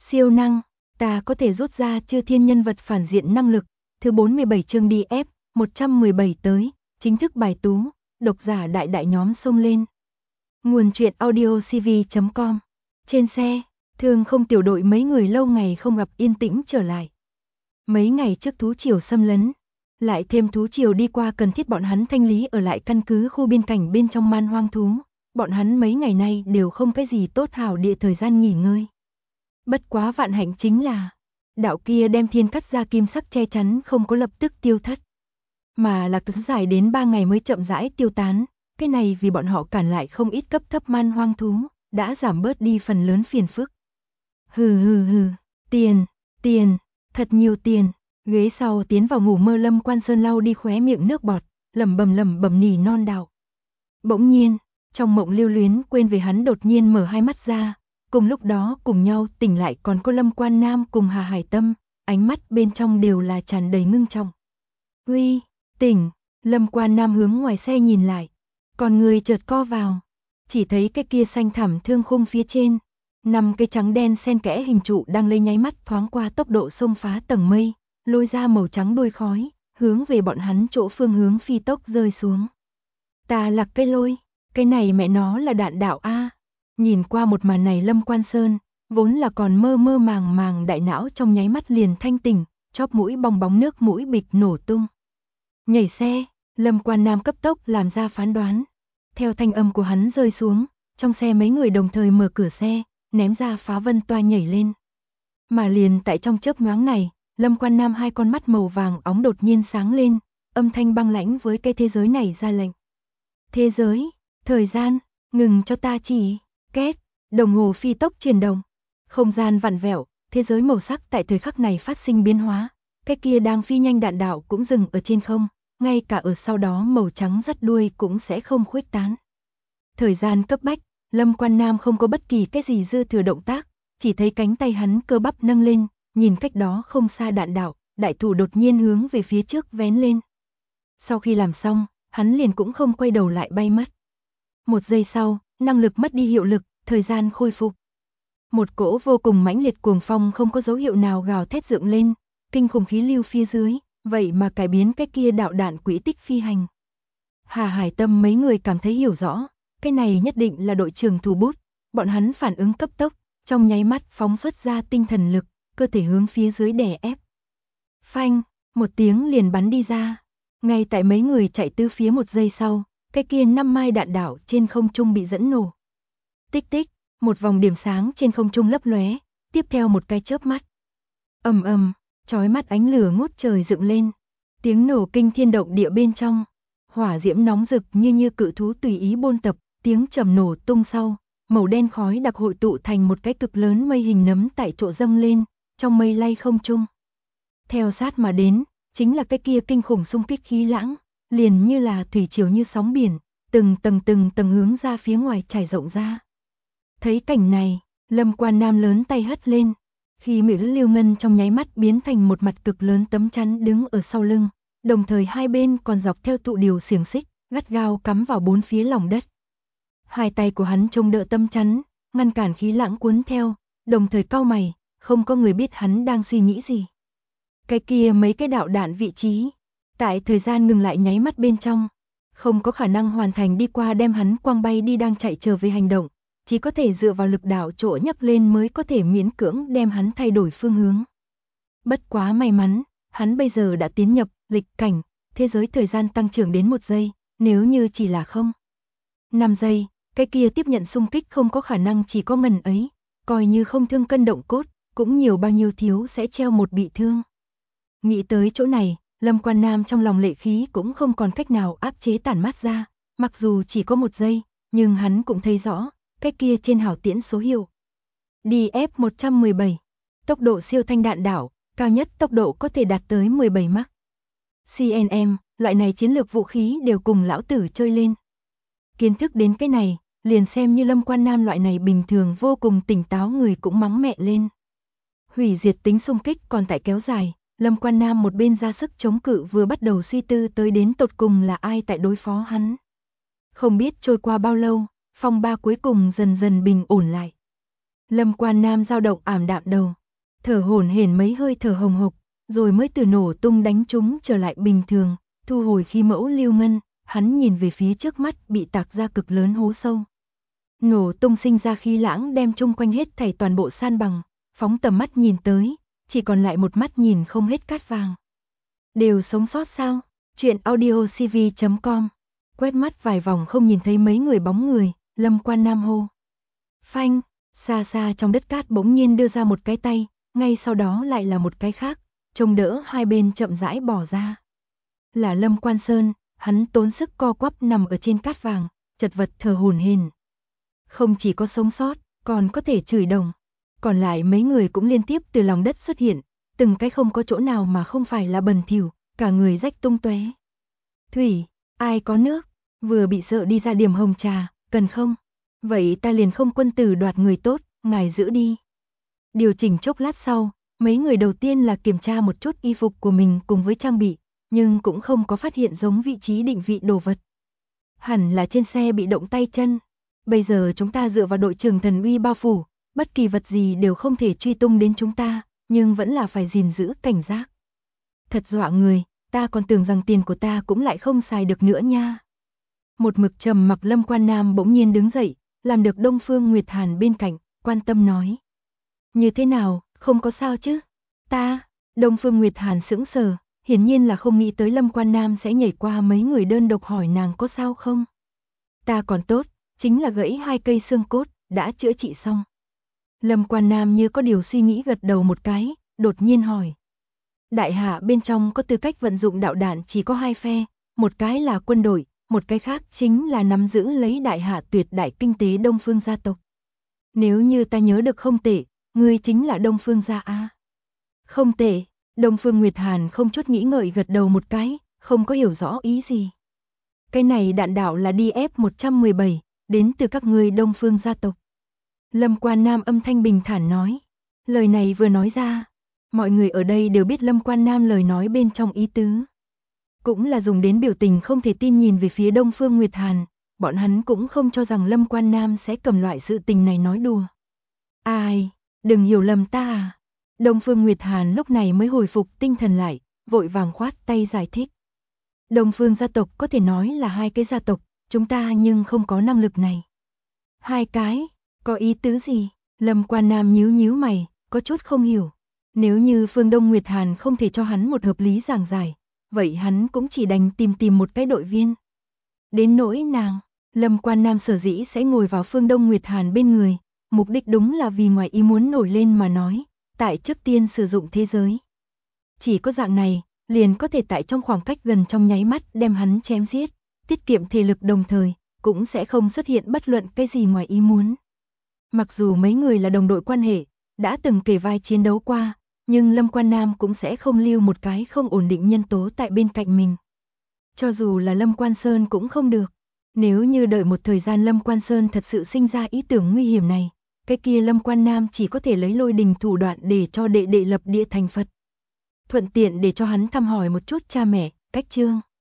Siêu năng, ta có thể rút ra chư thiên nhân vật phản diện năng lực. Thứ 47 chương DF 117 tới, chính thức bài tú, độc giả đại đại nhóm xông lên. Nguồn truyện audiocv.com. Trên xe, Thương Không tiểu đội mấy người lâu ngày không gặp yên tĩnh trở lại. Mấy ngày trước thú triều xâm lấn, lại thêm thú triều đi qua cần thiết bọn hắn thanh lý ở lại căn cứ khu biên cảnh bên trong man hoang thú. Bọn hắn mấy ngày nay đều không cái gì tốt hảo địa thời gian nghỉ ngơi. Bất quá vạn hạnh chính là, đạo kia đem thiên cắt ra kim sắc che chắn không có lập tức tiêu thất, mà là kéo dài đến 3 ngày mới chậm rãi tiêu tán. Cái này vì bọn họ cản lại không ít cấp thấp man hoang thú, đã giảm bớt đi phần lớn phiền phức. Hừ, tiền, thật nhiều tiền. Ghế sau tiến vào ngủ mơ Lâm Quan Sơn lau đi khóe miệng nước bọt, lẩm bẩm nỉ non đạo. Bỗng nhiên, trong mộng lưu luyến quên về hắn đột nhiên mở hai mắt ra, cùng lúc đó cùng nhau tỉnh lại còn có Lâm Quan Nam cùng Hà Hải Tâm, ánh mắt bên trong đều là tràn đầy ngưng trọng. Uy, tỉnh, Lâm Quan Nam hướng ngoài xe nhìn lại, còn người chợt co vào, chỉ thấy cái kia xanh thẳm thương khung phía trên, 5 cây trắng đen xen kẽ hình trụ đang lấy nháy mắt thoáng qua tốc độ xông phá tầng mây, lôi ra màu trắng đuôi khói, hướng về bọn hắn chỗ phương hướng phi tốc rơi xuống. Ta lạc cây lôi, cái này mẹ nó là đạn đạo a. Nhìn qua một màn này Lâm Quan Sơn, vốn là còn mơ màng đại não trong nháy mắt liền thanh tỉnh, chóp mũi bong bóng nước mũi bịch nổ tung. Nhảy xe, Lâm Quan Nam cấp tốc làm ra phán đoán. Theo thanh âm của hắn rơi xuống, trong xe mấy người đồng thời mở cửa xe, ném ra phá vân toa nhảy lên. Mà liền tại trong chớp nhoáng này, Lâm Quan Nam hai con mắt màu vàng óng đột nhiên sáng lên, âm thanh băng lãnh với cái thế giới này ra lệnh. Thế giới, thời gian, ngừng cho ta chỉ, két, đồng hồ phi tốc chuyển động, không gian vặn vẹo, thế giới màu sắc tại thời khắc này phát sinh biến hóa, cái kia đang phi nhanh đạn đạo cũng dừng ở trên không, ngay cả ở sau đó màu trắng dắt đuôi cũng sẽ không khuếch tán. Thời gian cấp bách, Lâm Quan Nam không có bất kỳ cái gì dư thừa động tác, chỉ thấy cánh tay hắn cơ bắp nâng lên, nhìn cách đó không xa đạn đạo, đại thủ đột nhiên hướng về phía trước vén lên. Sau khi làm xong, hắn liền cũng không quay đầu lại bay mất. Một giây sau, năng lực mất đi hiệu lực, thời gian khôi phục. Một cỗ vô cùng mãnh liệt cuồng phong không có dấu hiệu nào gào thét dựng lên, kinh khủng khí lưu phía dưới, vậy mà cải biến cái kia đạo đạn quỹ tích phi hành. Hà Hải Tâm mấy người cảm thấy hiểu rõ, cái này nhất định là đội trưởng thủ bút, bọn hắn phản ứng cấp tốc, trong nháy mắt phóng xuất ra tinh thần lực, cơ thể hướng phía dưới đè ép. Phanh, một tiếng liền bắn đi ra. Ngay tại mấy người chạy tứ phía một giây sau, cái kia 5 mai đạn đạo trên không trung bị dẫn nổ. Tích tích, một vòng điểm sáng trên không trung lấp lóe, tiếp theo một cái chớp mắt. Ầm, chói mắt ánh lửa ngút trời dựng lên, tiếng nổ kinh thiên động địa bên trong, hỏa diễm nóng rực như cự thú tùy ý buôn tập, tiếng trầm nổ tung sau, màu đen khói đặc hội tụ thành một cái cực lớn mây hình nấm tại chỗ dâng lên, trong mây lay không trung. Theo sát mà đến, chính là cái kia kinh khủng xung kích khí lãng, liền như là thủy triều như sóng biển, từng tầng hướng ra phía ngoài trải rộng ra. Thấy cảnh này, Lâm Quan Nam lớn tay hất lên, khi Mỹ Lưu Ngân trong nháy mắt biến thành một mặt cực lớn tấm chắn đứng ở sau lưng, đồng thời hai bên còn dọc theo tụ điều xiềng xích, gắt gao cắm vào bốn phía lòng đất. Hai tay của hắn trông đỡ tấm chắn, ngăn cản khí lãng cuốn theo, đồng thời cau mày, không có người biết hắn đang suy nghĩ gì. Cái kia mấy cái đạo đạn vị trí, tại thời gian ngừng lại nháy mắt bên trong, không có khả năng hoàn thành đi qua đem hắn quăng bay đi đang chạy trở về hành động, chỉ có thể dựa vào lực đảo chỗ nhấc lên mới có thể miễn cưỡng đem hắn thay đổi phương hướng. Bất quá may mắn, hắn bây giờ đã tiến nhập lịch cảnh, thế giới thời gian tăng trưởng đến 1 giây, nếu như chỉ là 5 giây, cái kia tiếp nhận xung kích không có khả năng chỉ có ngần ấy, coi như không thương cân động cốt, cũng nhiều bao nhiêu thiếu sẽ treo một bị thương. Nghĩ tới chỗ này, Lâm Quan Nam trong lòng lệ khí cũng không còn cách nào áp chế tản mát ra, mặc dù chỉ có 1 giây, nhưng hắn cũng thấy rõ, cái kia trên hảo tiễn số hiệu. DF 117, tốc độ siêu thanh đạn đảo, cao nhất tốc độ có thể đạt tới 17 Mach. CNM, loại này chiến lược vũ khí đều cùng lão tử chơi lên. Kiến thức đến cái này, liền xem như Lâm Quan Nam loại này bình thường vô cùng tỉnh táo người cũng mắng mẹ lên. Hủy diệt tính xung kích còn tại kéo dài, Lâm Quan Nam một bên ra sức chống cự vừa bắt đầu suy tư tới đến tột cùng là ai tại đối phó hắn. Không biết trôi qua bao lâu, phong ba cuối cùng dần dần bình ổn lại. Lâm Quan Nam dao động ảm đạm đầu, thở hổn hển mấy hơi thở hồng hộc, rồi mới từ nổ tung đánh trúng trở lại bình thường, thu hồi khí mẫu lưu ngân, hắn nhìn về phía trước mắt bị tạc ra cực lớn hố sâu. Nổ tung sinh ra khí lãng đem chung quanh hết thảy toàn bộ san bằng, phóng tầm mắt nhìn tới, chỉ còn lại một mắt nhìn không hết cát vàng. Đều sống sót sao? Chuyện audiocv.com. Quét mắt vài vòng không nhìn thấy mấy người bóng người, Lâm Quan Nam hô. Phanh, xa xa trong đất cát bỗng nhiên đưa ra một cái tay, ngay sau đó lại là một cái khác, trông đỡ hai bên chậm rãi bỏ ra. Là Lâm Quan Sơn, hắn tốn sức co quắp nằm ở trên cát vàng, chật vật thở hổn hển. Không chỉ có sống sót, còn có thể chửi đồng. Còn lại mấy người cũng liên tiếp từ lòng đất xuất hiện, từng cái không có chỗ nào mà không phải là bẩn thỉu, cả người rách tung tóe. Thủy, ai có nước? Vừa bị sợ đi ra điểm hồng trà, cần không? Vậy ta liền không quân tử đoạt người tốt, ngài giữ đi. Điều chỉnh chốc lát sau, mấy người đầu tiên là kiểm tra một chút y phục của mình cùng với trang bị, nhưng cũng không có phát hiện giống vị trí định vị đồ vật. Hẳn là trên xe bị động tay chân. Bây giờ chúng ta dựa vào đội trưởng thần uy bao phủ, bất kỳ vật gì đều không thể truy tung đến chúng ta, nhưng vẫn là phải gìn giữ cảnh giác. Thật dọa người, ta còn tưởng rằng tiền của ta cũng lại không xài được nữa nha. Một mực trầm mặc Lâm Quan Nam bỗng nhiên đứng dậy, làm được Đông Phương Nguyệt Hàn bên cạnh, quan tâm nói. Như thế nào, không có sao chứ? Ta, Đông Phương Nguyệt Hàn sững sờ, hiển nhiên là không nghĩ tới Lâm Quan Nam sẽ nhảy qua mấy người đơn độc hỏi nàng có sao không. Ta còn tốt, chính là gãy 2 cây xương cốt, đã chữa trị xong. Lâm Quan Nam như có điều suy nghĩ gật đầu một cái, đột nhiên hỏi. Đại hạ bên trong có tư cách vận dụng đạo đạn chỉ có 2 phe, một cái là quân đội, một cái khác chính là nắm giữ lấy đại hạ tuyệt đại kinh tế Đông Phương gia tộc. Nếu như ta nhớ được không tệ, ngươi chính là Đông Phương gia a. Không tệ, Đông Phương Nguyệt Hàn không chút nghĩ ngợi gật đầu một cái, không có hiểu rõ ý gì. Cái này đạn đạo là DF-117, đến từ các ngươi Đông Phương gia tộc. Lâm Quan Nam âm thanh bình thản nói. Lời này vừa nói ra, mọi người ở đây đều biết Lâm Quan Nam lời nói bên trong ý tứ. Cũng là dùng đến biểu tình không thể tin nhìn về phía Đông Phương Nguyệt Hàn, bọn hắn cũng không cho rằng Lâm Quan Nam sẽ cầm loại sự tình này nói đùa. Ai, đừng hiểu lầm ta à. Đông Phương Nguyệt Hàn lúc này mới hồi phục tinh thần lại, vội vàng khoát tay giải thích. Đông Phương gia tộc có thể nói là 2 cái gia tộc, chúng ta nhưng không có năng lực này. 2 cái, có ý tứ gì? Lâm Quan Nam nhíu nhíu mày, có chút không hiểu. Nếu như Phương Đông Nguyệt Hàn không thể cho hắn một hợp lý giảng giải, vậy hắn cũng chỉ đành tìm một cái đội viên. Đến nỗi nàng, Lâm Quan Nam sở dĩ sẽ ngồi vào Phương Đông Nguyệt Hàn bên người, mục đích đúng là vì ngoài ý muốn nổi lên mà nói, tại trước tiên sử dụng thế giới. Chỉ có dạng này, liền có thể tại trong khoảng cách gần trong nháy mắt đem hắn chém giết, tiết kiệm thể lực đồng thời, cũng sẽ không xuất hiện bất luận cái gì ngoài ý muốn. Mặc dù mấy người là đồng đội quan hệ, đã từng kề vai chiến đấu qua, nhưng Lâm Quan Nam cũng sẽ không lưu một cái không ổn định nhân tố tại bên cạnh mình. Cho dù là Lâm Quan Sơn cũng không được. Nếu như đợi một thời gian Lâm Quan Sơn thật sự sinh ra ý tưởng nguy hiểm này, cái kia Lâm Quan Nam chỉ có thể lấy lôi đình thủ đoạn để cho đệ đệ lập địa thành Phật. Thuận tiện để cho hắn thăm hỏi một chút cha mẹ, cách chương.